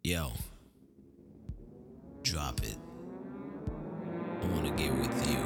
Yo, drop it. I wanna get with you.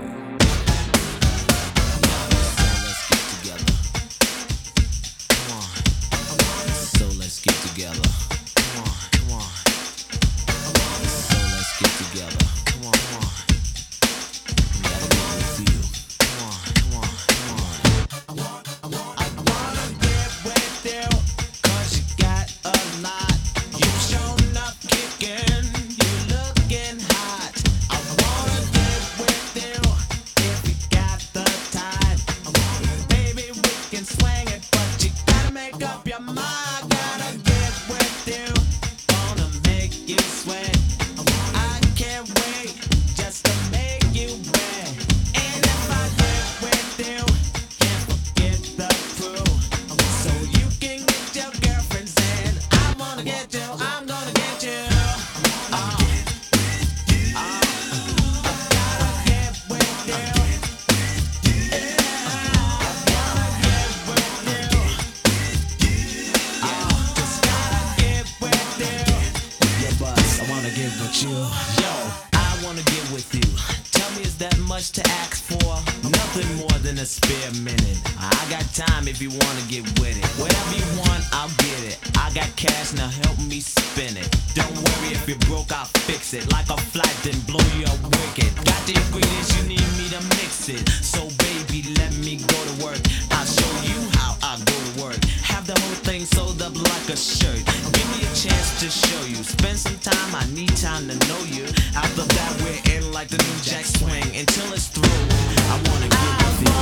Let's get together. Come on. So let's get together. Come on, come on. So let's get together. Come on, come on. Gotta get with you. Come on, come on, come on. I wanna get with you, 'cause you got a lot. You shown up kicking, you looking hot. I wanna get with you if you got the time. Baby, we can swing it, but you gotta make up your mind. Gotta get with you, wanna make you sweat. I can't wait just to make you wet. And if I get with you, can't forget the crew. So you can get your girlfriends in. I wanna get you, I'm gonna get you. Gotta get with you. Just gotta get with you. Yeah, boss, I wanna get with you. Yo, I wanna get with you. Tell me, is that much to ask for? Nothing more than a spare minute. I got time if you wanna get with it. Whatever you want, I'll get it. I got cash, now help me spin it. Don't worry if you're broke, I'll fix it. Like a flight, then blow you up wicked. Got the ingredients, you need me to mix it. So baby, let me go to work. I'll show you how I go to work. Have the whole thing sewed up like a shirt. Give me a chance to show you. Spend some time, I need time to know you. After that, we're in like the new jack swing. Until it's through, I wanna get with you.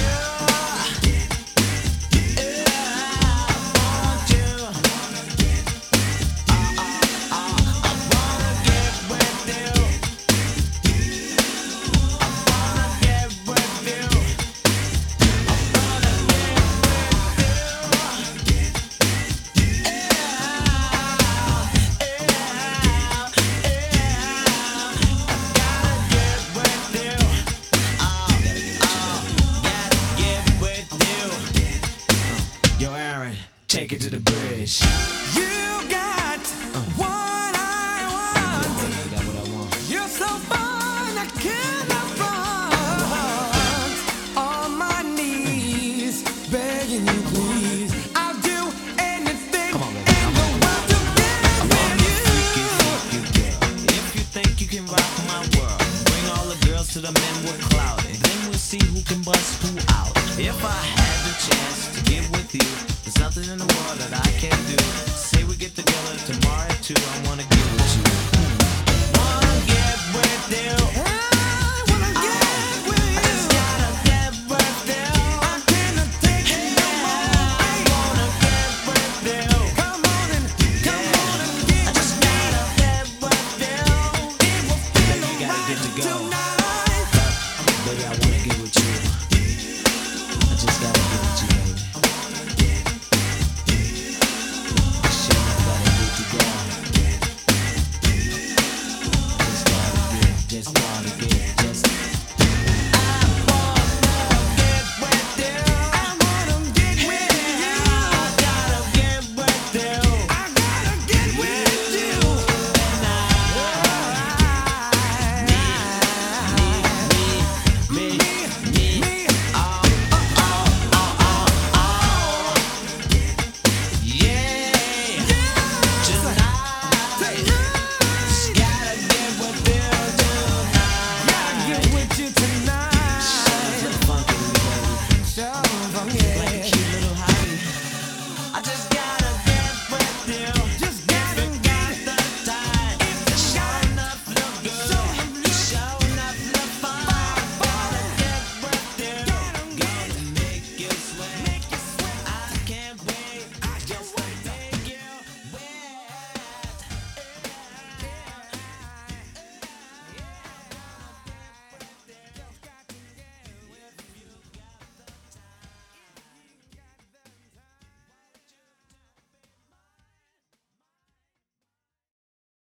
Yo, Aaron, take it to the bridge. You got what I want. I got what I want. You're so fine, I cannot front. On my knees, begging you, please. I'll do anything Come on, baby. in the world to get with you. If you think you can rock my world, bring all the girls to the men we're clouded. Then we'll see who can bust who out. If I had the chance to get with you, there's nothing in the world that I can't do. Say we get together tomorrow at 2.